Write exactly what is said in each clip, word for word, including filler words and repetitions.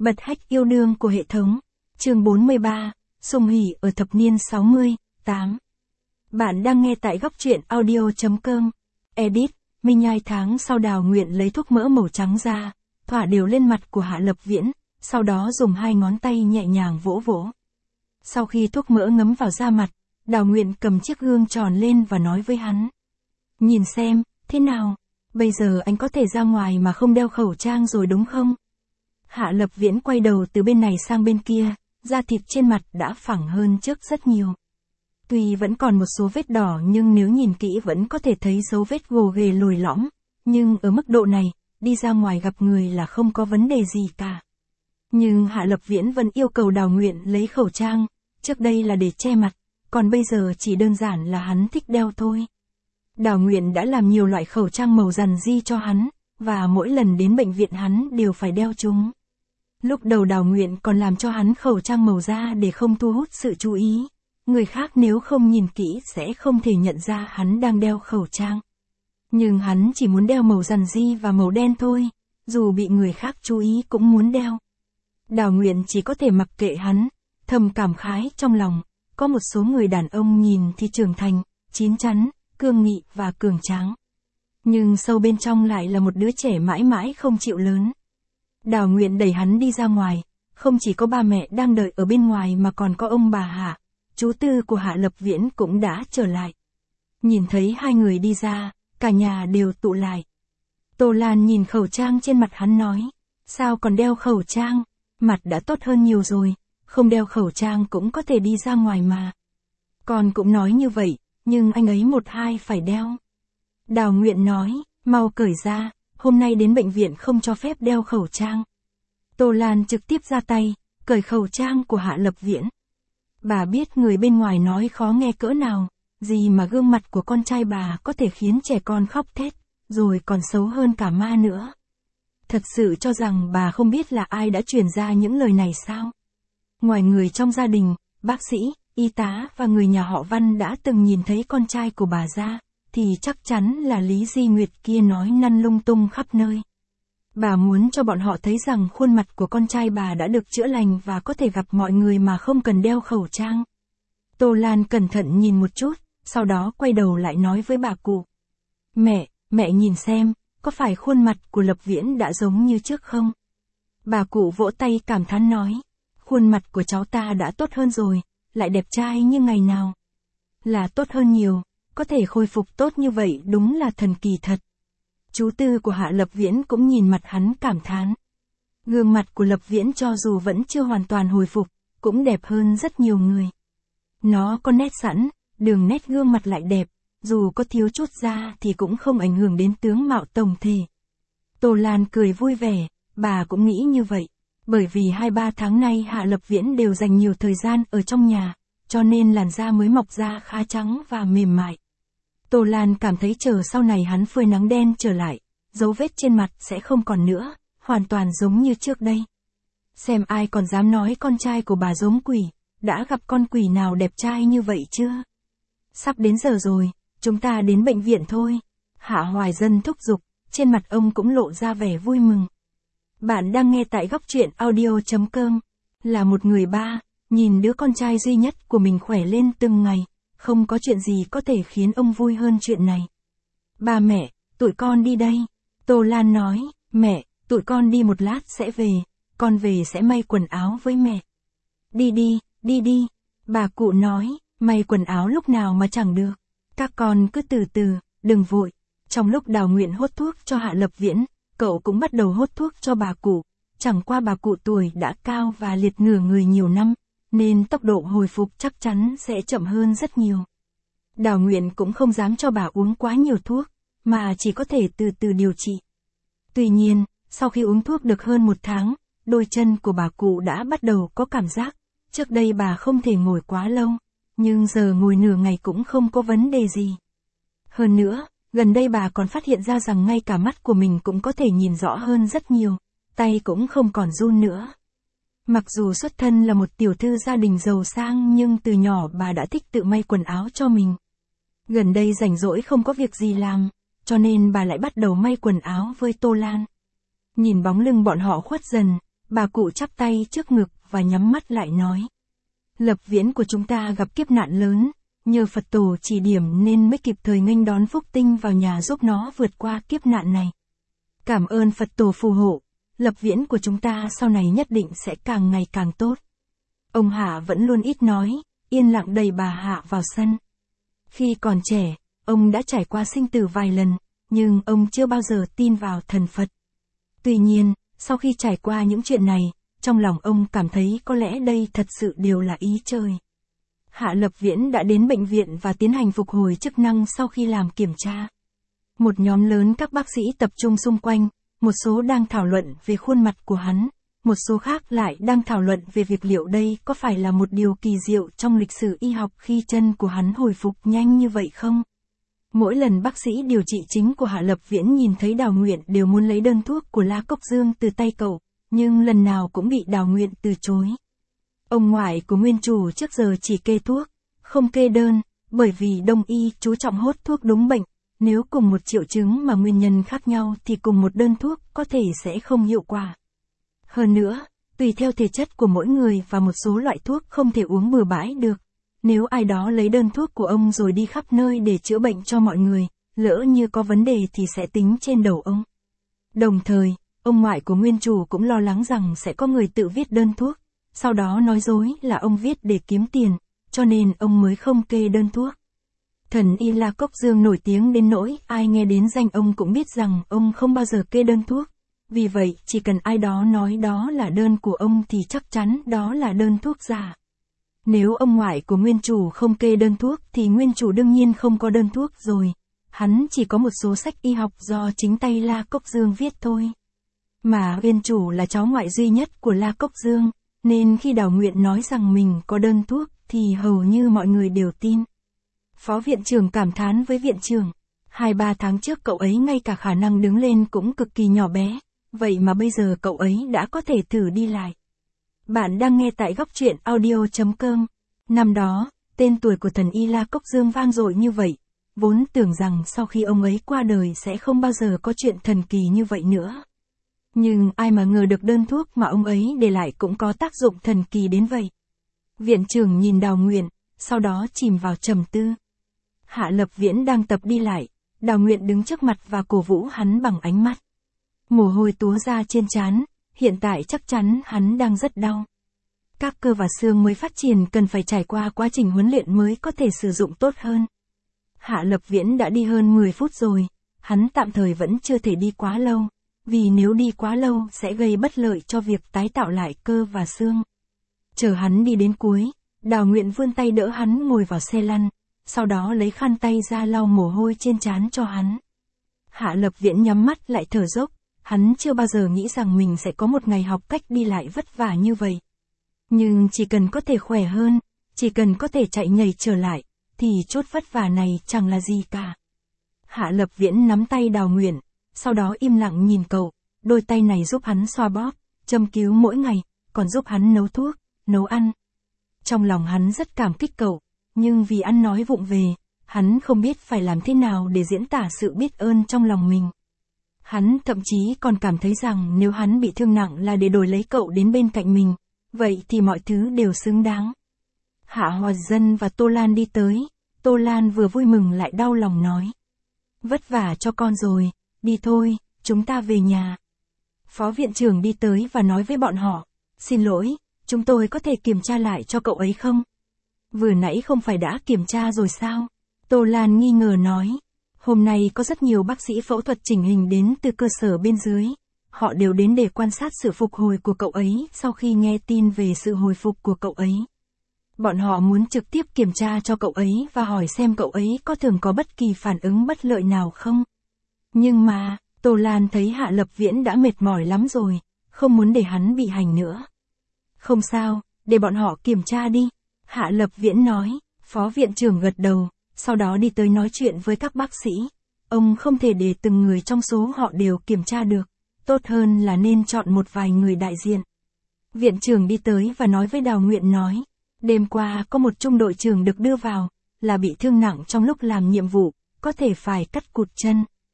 Bật hack yêu đương của hệ thống. Chương bốn mươi ba, Sùng hỉ ở thập niên sáu mươi, tám. Bạn đang nghe tại góc truyện audio.com. Edit, Minh Nhai tháng sau Đào Nguyện lấy thuốc mỡ màu trắng ra, thoả đều lên mặt của Hạ Lập Viễn, sau đó dùng hai ngón tay nhẹ nhàng vỗ vỗ. Sau khi thuốc mỡ ngấm vào da mặt, Đào Nguyện cầm chiếc gương tròn lên và nói với hắn. Nhìn xem, thế nào? Bây giờ anh có thể ra ngoài mà không đeo khẩu trang rồi đúng không? Hạ Lập Viễn quay đầu từ bên này sang bên kia, da thịt trên mặt đã phẳng hơn trước rất nhiều. Tuy vẫn còn một số vết đỏ nhưng nếu nhìn kỹ vẫn có thể thấy dấu vết gồ ghề lồi lõm, nhưng ở mức độ này, đi ra ngoài gặp người là không có vấn đề gì cả. Nhưng Hạ Lập Viễn vẫn yêu cầu Đào Nguyện lấy khẩu trang, trước đây là để che mặt, còn bây giờ chỉ đơn giản là hắn thích đeo thôi. Đào Nguyện đã làm nhiều loại khẩu trang màu rằn ri cho hắn, và mỗi lần đến bệnh viện hắn đều phải đeo chúng. Lúc đầu Đào Nguyện còn làm cho hắn khẩu trang màu da để không thu hút sự chú ý. Người khác nếu không nhìn kỹ sẽ không thể nhận ra hắn đang đeo khẩu trang. Nhưng hắn chỉ muốn đeo màu rằn ri và màu đen thôi, dù bị người khác chú ý cũng muốn đeo. Đào Nguyện chỉ có thể mặc kệ hắn, thầm cảm khái trong lòng, có một số người đàn ông nhìn thì trưởng thành, chín chắn, cương nghị và cường tráng. Nhưng sâu bên trong lại là một đứa trẻ mãi mãi không chịu lớn. Đào Nguyện đẩy hắn đi ra ngoài, không chỉ có ba mẹ đang đợi ở bên ngoài mà còn có ông bà Hạ, chú tư của Hạ Lập Viễn cũng đã trở lại. Nhìn thấy hai người đi ra, cả nhà đều tụ lại. Tô Lan nhìn khẩu trang trên mặt hắn nói, sao còn đeo khẩu trang, mặt đã tốt hơn nhiều rồi, không đeo khẩu trang cũng có thể đi ra ngoài mà. Con cũng nói như vậy, nhưng anh ấy một hai phải đeo. Đào Nguyện nói, mau cởi ra, hôm nay đến bệnh viện không cho phép đeo khẩu trang. Tô Lan trực tiếp ra tay, cởi khẩu trang của Hạ Lập Viễn. Bà biết người bên ngoài nói khó nghe cỡ nào, gì mà gương mặt của con trai bà có thể khiến trẻ con khóc thét, rồi còn xấu hơn cả ma nữa. Thật sự cho rằng bà không biết là ai đã truyền ra những lời này sao? Ngoài người trong gia đình, bác sĩ, y tá và người nhà họ Văn đã từng nhìn thấy con trai của bà ra, thì chắc chắn là Lý Di Nguyệt kia nói năn lung tung khắp nơi. Bà muốn cho bọn họ thấy rằng khuôn mặt của con trai bà đã được chữa lành và có thể gặp mọi người mà không cần đeo khẩu trang. Tô Lan cẩn thận nhìn một chút, sau đó quay đầu lại nói với bà cụ. Mẹ, mẹ nhìn xem, có phải khuôn mặt của Lập Viễn đã giống như trước không? Bà cụ vỗ tay cảm thán nói, khuôn mặt của cháu ta đã tốt hơn rồi, lại đẹp trai như ngày nào. Là tốt hơn nhiều, có thể khôi phục tốt như vậy đúng là thần kỳ thật. Chú tư của Hạ Lập Viễn cũng nhìn mặt hắn cảm thán. Gương mặt của Lập Viễn cho dù vẫn chưa hoàn toàn hồi phục, cũng đẹp hơn rất nhiều người. Nó có nét sẵn, đường nét gương mặt lại đẹp, dù có thiếu chút da thì cũng không ảnh hưởng đến tướng mạo tổng thể. Tô Lan cười vui vẻ, bà cũng nghĩ như vậy, bởi vì hai ba tháng nay Hạ Lập Viễn đều dành nhiều thời gian ở trong nhà, cho nên làn da mới mọc ra khá trắng và mềm mại. Tô Lan cảm thấy chờ sau này hắn phơi nắng đen trở lại, dấu vết trên mặt sẽ không còn nữa, hoàn toàn giống như trước đây. Xem ai còn dám nói con trai của bà giống quỷ, đã gặp con quỷ nào đẹp trai như vậy chưa? Sắp đến giờ rồi, chúng ta đến bệnh viện thôi. Hạ Hoài Dân thúc giục, trên mặt ông cũng lộ ra vẻ vui mừng. Bạn đang nghe tại góc truyện audio.com. Là một người ba, nhìn đứa con trai duy nhất của mình khỏe lên từng ngày, không có chuyện gì có thể khiến ông vui hơn chuyện này. Ba mẹ, tụi con đi đây. Tô Lan nói, mẹ, tụi con đi một lát sẽ về, con về sẽ may quần áo với mẹ. Đi đi, đi đi. Bà cụ nói, may quần áo lúc nào mà chẳng được. Các con cứ từ từ, đừng vội. Trong lúc Đào Nguyện hốt thuốc cho Hạ Lập Viễn, cậu cũng bắt đầu hốt thuốc cho bà cụ. Chẳng qua bà cụ tuổi đã cao và liệt nửa người nhiều năm, nên tốc độ hồi phục chắc chắn sẽ chậm hơn rất nhiều. Đào Nguyện cũng không dám cho bà uống quá nhiều thuốc, mà chỉ có thể từ từ điều trị. Tuy nhiên, sau khi uống thuốc được hơn một tháng, đôi chân của bà cụ đã bắt đầu có cảm giác. Trước đây bà không thể ngồi quá lâu, nhưng giờ ngồi nửa ngày cũng không có vấn đề gì. Hơn nữa, gần đây bà còn phát hiện ra rằng ngay cả mắt của mình cũng có thể nhìn rõ hơn rất nhiều, tay cũng không còn run nữa. Mặc dù xuất thân là một tiểu thư gia đình giàu sang nhưng từ nhỏ bà đã thích tự may quần áo cho mình. Gần đây rảnh rỗi không có việc gì làm, cho nên bà lại bắt đầu may quần áo với Tô Lan. Nhìn bóng lưng bọn họ khuất dần, Bà cụ chắp tay trước ngực và nhắm mắt lại nói. Lập Viễn của chúng ta gặp kiếp nạn lớn, nhờ Phật tổ chỉ điểm nên mới kịp thời nghênh đón Phúc Tinh vào nhà giúp nó vượt qua kiếp nạn này. Cảm ơn Phật tổ phù hộ, Lập Viễn của chúng ta sau này nhất định sẽ càng ngày càng tốt. Ông Hạ vẫn luôn ít nói, yên lặng đẩy bà Hạ vào sân. Khi còn trẻ, ông đã trải qua sinh tử vài lần, nhưng ông chưa bao giờ tin vào thần Phật. Tuy nhiên, sau khi trải qua những chuyện này, trong lòng ông cảm thấy có lẽ đây thật sự đều là ý trời. Hạ Lập Viễn đã đến bệnh viện và tiến hành phục hồi chức năng sau khi làm kiểm tra. Một nhóm lớn các bác sĩ tập trung xung quanh, một số đang thảo luận về khuôn mặt của hắn, một số khác lại đang thảo luận về việc liệu đây có phải là một điều kỳ diệu trong lịch sử y học khi chân của hắn hồi phục nhanh như vậy không? Mỗi lần bác sĩ điều trị chính của Hạ Lập Viễn nhìn thấy Đào Nguyện đều muốn lấy đơn thuốc của La Cốc Dương từ tay cậu, nhưng lần nào cũng bị Đào Nguyện từ chối. Ông ngoại của nguyên chủ trước giờ chỉ kê thuốc, không kê đơn, bởi vì Đông y chú trọng hốt thuốc đúng bệnh, nếu cùng một triệu chứng mà nguyên nhân khác nhau thì cùng một đơn thuốc có thể sẽ không hiệu quả. Hơn nữa, tùy theo thể chất của mỗi người và một số loại thuốc không thể uống bừa bãi được. Nếu ai đó lấy đơn thuốc của ông rồi đi khắp nơi để chữa bệnh cho mọi người, lỡ như có vấn đề thì sẽ tính trên đầu ông. Đồng thời, ông ngoại của nguyên chủ cũng lo lắng rằng sẽ có người tự viết đơn thuốc, sau đó nói dối là ông viết để kiếm tiền, cho nên ông mới không kê đơn thuốc. Thần y La Cốc Dương nổi tiếng đến nỗi ai nghe đến danh ông cũng biết rằng ông không bao giờ kê đơn thuốc. Vì vậy, chỉ cần ai đó nói đó là đơn của ông thì chắc chắn đó là đơn thuốc giả. Nếu ông ngoại của nguyên chủ không kê đơn thuốc thì nguyên chủ đương nhiên không có đơn thuốc rồi. Hắn chỉ có một số sách y học do chính tay La Cốc Dương viết thôi. Mà nguyên chủ là cháu ngoại duy nhất của La Cốc Dương, nên khi Đào Nguyện nói rằng mình có đơn thuốc thì hầu như mọi người đều tin. Phó viện trưởng cảm thán với viện trưởng. Hai ba tháng trước cậu ấy ngay cả khả năng đứng lên cũng cực kỳ nhỏ bé. Vậy mà bây giờ cậu ấy đã có thể thử đi lại. Bạn đang nghe tại góc truyện audio chấm com. Năm đó, tên tuổi của thần y La Cốc Dương vang dội như vậy. Vốn tưởng rằng sau khi ông ấy qua đời sẽ không bao giờ có chuyện thần kỳ như vậy nữa. Nhưng ai mà ngờ được đơn thuốc mà ông ấy để lại cũng có tác dụng thần kỳ đến vậy. Viện trưởng nhìn Đào Nguyện, sau đó chìm vào trầm tư. Hạ Lập Viễn đang tập đi lại, Đào Nguyện đứng trước mặt và cổ vũ hắn bằng ánh mắt. Mồ hôi túa ra trên trán, hiện tại chắc chắn hắn đang rất đau. Các cơ và xương mới phát triển cần phải trải qua quá trình huấn luyện mới có thể sử dụng tốt hơn. Hạ Lập Viễn đã đi hơn mười phút rồi, hắn tạm thời vẫn chưa thể đi quá lâu, vì nếu đi quá lâu sẽ gây bất lợi cho việc tái tạo lại cơ và xương. Chờ hắn đi đến cuối, Đào Nguyện vươn tay đỡ hắn ngồi vào xe lăn, sau đó lấy khăn tay ra lau mồ hôi trên trán cho hắn. Hạ Lập Viễn nhắm mắt lại thở dốc. Hắn chưa bao giờ nghĩ rằng mình sẽ có một ngày học cách đi lại vất vả như vậy. Nhưng chỉ cần có thể khỏe hơn, chỉ cần có thể chạy nhảy trở lại, thì chốt vất vả này chẳng là gì cả. Hạ Lập Viễn nắm tay Đào Nguyện, sau đó im lặng nhìn cậu, đôi tay này giúp hắn xoa bóp, châm cứu mỗi ngày, còn giúp hắn nấu thuốc, nấu ăn. Trong lòng hắn rất cảm kích cậu, nhưng vì ăn nói vụng về, hắn không biết phải làm thế nào để diễn tả sự biết ơn trong lòng mình. Hắn thậm chí còn cảm thấy rằng nếu hắn bị thương nặng là để đổi lấy cậu đến bên cạnh mình, vậy thì mọi thứ đều xứng đáng. Hạ Hòa Dân và Tô Lan đi tới, Tô Lan vừa vui mừng lại đau lòng nói. Vất vả cho con rồi, đi thôi, chúng ta về nhà. Phó viện trưởng đi tới và nói với bọn họ, xin lỗi, chúng tôi có thể kiểm tra lại cho cậu ấy không? Vừa nãy không phải đã kiểm tra rồi sao? Tô Lan nghi ngờ nói. Hôm nay có rất nhiều bác sĩ phẫu thuật chỉnh hình đến từ cơ sở bên dưới. Họ đều đến để quan sát sự phục hồi của cậu ấy sau khi nghe tin về sự hồi phục của cậu ấy. Bọn họ muốn trực tiếp kiểm tra cho cậu ấy và hỏi xem cậu ấy có thường có bất kỳ phản ứng bất lợi nào không. Nhưng mà, Tô Lan thấy Hạ Lập Viễn đã mệt mỏi lắm rồi, không muốn để hắn bị hành nữa. Không sao, để bọn họ kiểm tra đi. Hạ Lập Viễn nói, phó viện trưởng gật đầu. Sau đó đi tới nói chuyện với các bác sĩ. Ông không thể để từng người trong số họ đều kiểm tra được. Tốt hơn là nên chọn một vài người đại diện. Viện trưởng đi tới và nói với Đào Nguyện nói. Đêm qua có một trung đội trưởng được đưa vào, là bị thương nặng trong lúc làm nhiệm vụ, có thể phải cắt cụt chân.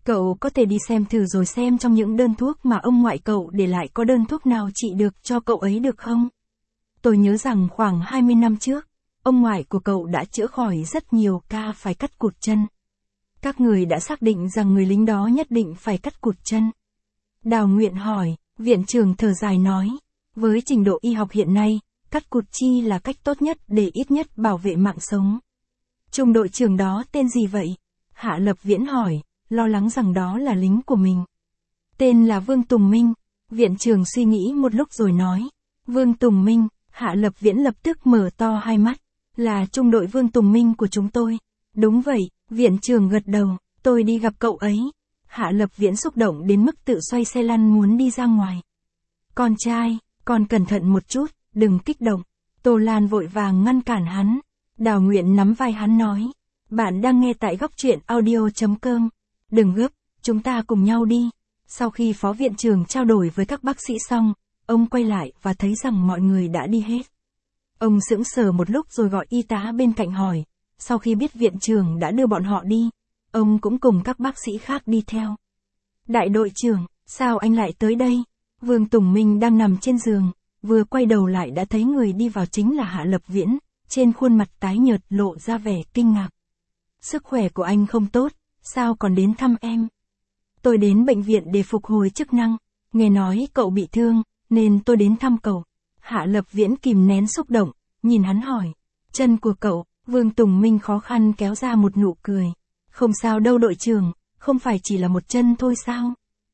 Cậu có thể đi xem thử rồi xem trong những đơn thuốc mà ông ngoại cậu để lại có đơn thuốc nào trị được cho cậu ấy được không? Tôi nhớ rằng khoảng hai mươi năm trước, ông ngoại của cậu đã chữa khỏi rất nhiều ca phải cắt cụt chân. Các người đã xác định rằng người lính đó nhất định phải cắt cụt chân. Đào Nguyện hỏi, viện trưởng thở dài nói, với trình độ y học hiện nay, cắt cụt chi là cách tốt nhất để ít nhất bảo vệ mạng sống. Trung đội trưởng đó tên gì vậy? Hạ Lập Viễn hỏi, lo lắng rằng đó là lính của mình. Tên là Vương Tùng Minh. Viện trưởng suy nghĩ một lúc rồi nói, Vương Tùng Minh. Hạ Lập Viễn lập tức mở to hai mắt, là trung đội Vương Tùng Minh của chúng tôi. Đúng vậy, viện trưởng gật đầu, tôi đi gặp cậu ấy. Hạ Lập Viễn xúc động đến mức tự xoay xe lăn muốn đi ra ngoài. Con trai, con cẩn thận một chút, đừng kích động. Tô Lan vội vàng ngăn cản hắn. Đào Nguyện nắm vai hắn nói, bạn đang nghe tại góc truyện audio chấm com. Đừng gấp, chúng ta cùng nhau đi. Sau khi phó viện trưởng trao đổi với các bác sĩ xong, ông quay lại và thấy rằng mọi người đã đi hết. Ông sững sờ một lúc rồi gọi y tá bên cạnh hỏi, sau khi biết viện trưởng đã đưa bọn họ đi, ông cũng cùng các bác sĩ khác đi theo. Đại đội trưởng, sao anh lại tới đây? Vương Tùng Minh đang nằm trên giường, vừa quay đầu lại đã thấy người đi vào chính là Hạ Lập Viễn, trên khuôn mặt tái nhợt lộ ra vẻ kinh ngạc. Sức khỏe của anh không tốt, sao còn đến thăm em? Tôi đến bệnh viện để phục hồi chức năng, nghe nói cậu bị thương, nên tôi đến thăm cậu. Hạ Lập Viễn kìm nén xúc động, nhìn hắn hỏi, chân của cậu? Vương Tùng Minh khó khăn kéo ra một nụ cười. Không sao đâu đội trưởng, không phải chỉ là một chân thôi sao?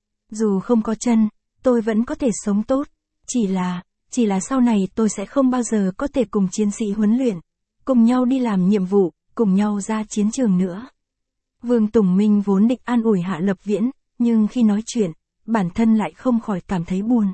Dù không có chân, tôi vẫn có thể sống tốt. Chỉ là, chỉ là sau này tôi sẽ không bao giờ có thể cùng chiến sĩ huấn luyện, cùng nhau đi làm nhiệm vụ, cùng nhau ra chiến trường nữa. Vương Tùng Minh vốn định an ủi Hạ Lập Viễn, nhưng khi nói chuyện, bản thân lại không khỏi cảm thấy buồn.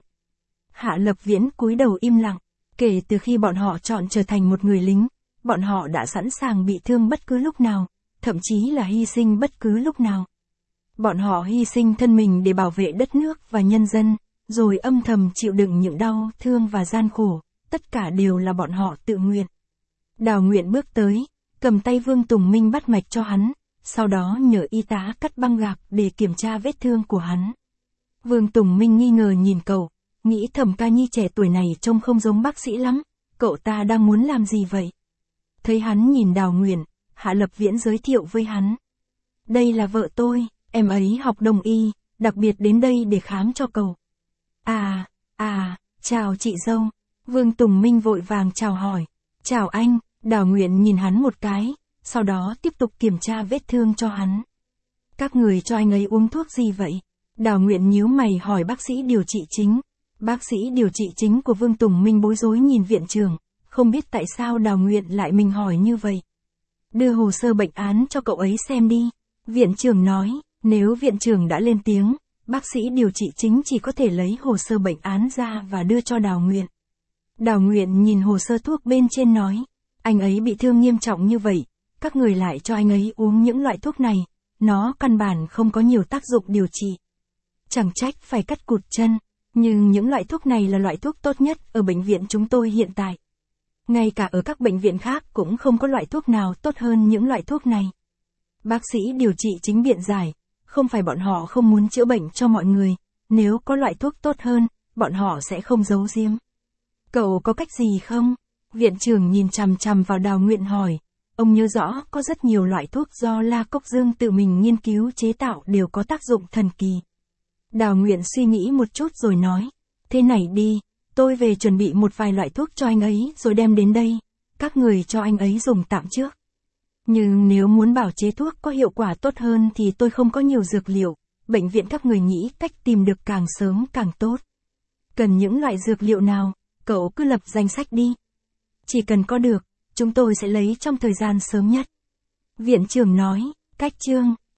Hạ Lập Viễn cúi đầu im lặng, kể từ khi bọn họ chọn trở thành một người lính, bọn họ đã sẵn sàng bị thương bất cứ lúc nào, thậm chí là hy sinh bất cứ lúc nào. Bọn họ hy sinh thân mình để bảo vệ đất nước và nhân dân, rồi âm thầm chịu đựng những đau thương và gian khổ, tất cả đều là bọn họ tự nguyện. Đào Nguyện bước tới, cầm tay Vương Tùng Minh bắt mạch cho hắn, sau đó nhờ y tá cắt băng gạc để kiểm tra vết thương của hắn. Vương Tùng Minh nghi ngờ nhìn cậu, nghĩ thầm ca nhi trẻ tuổi này trông không giống bác sĩ lắm, cậu ta đang muốn làm gì vậy? Thấy hắn nhìn Đào Nguyện, Hạ Lập Viễn giới thiệu với hắn. Đây là vợ tôi, em ấy học đông y, đặc biệt đến đây để khám cho cậu. À, à, chào chị dâu. Vương Tùng Minh vội vàng chào hỏi. Chào anh, Đào Nguyện nhìn hắn một cái, sau đó tiếp tục kiểm tra vết thương cho hắn. Các người cho anh ấy uống thuốc gì vậy? Đào Nguyện nhíu mày hỏi bác sĩ điều trị chính. Bác sĩ điều trị chính của Vương Tùng Minh bối rối nhìn viện trưởng, không biết tại sao Đào Nguyện lại mình hỏi như vậy. Đưa hồ sơ bệnh án cho cậu ấy xem đi. Viện trưởng nói, nếu viện trưởng đã lên tiếng, bác sĩ điều trị chính chỉ có thể lấy hồ sơ bệnh án ra và đưa cho Đào Nguyện. Đào Nguyện nhìn hồ sơ thuốc bên trên nói, anh ấy bị thương nghiêm trọng như vậy, các người lại cho anh ấy uống những loại thuốc này, nó căn bản không có nhiều tác dụng điều trị. Chẳng trách phải cắt cụt chân, nhưng những loại thuốc này là loại thuốc tốt nhất ở bệnh viện chúng tôi hiện tại. Ngay cả ở các bệnh viện khác cũng không có loại thuốc nào tốt hơn những loại thuốc này. Bác sĩ điều trị chính biện giải, không phải bọn họ không muốn chữa bệnh cho mọi người, nếu có loại thuốc tốt hơn, bọn họ sẽ không giấu giếm. Cậu có cách gì không? Viện trưởng nhìn chằm chằm vào Đào Nguyện hỏi. Ông nhớ rõ có rất nhiều loại thuốc do La Cốc Dương tự mình nghiên cứu chế tạo đều có tác dụng thần kỳ. Đào Nguyện suy nghĩ một chút rồi nói, thế này đi, tôi về chuẩn bị một vài loại thuốc cho anh ấy rồi đem đến đây, các người cho anh ấy dùng tạm trước. Nhưng nếu muốn bảo chế thuốc có hiệu quả tốt hơn thì tôi không có nhiều dược liệu, bệnh viện các người nghĩ cách tìm được càng sớm càng tốt. Cần những loại dược liệu nào, cậu cứ lập danh sách đi. Chỉ cần có được, chúng tôi sẽ lấy trong thời gian sớm nhất. Viện trưởng nói, cách chương,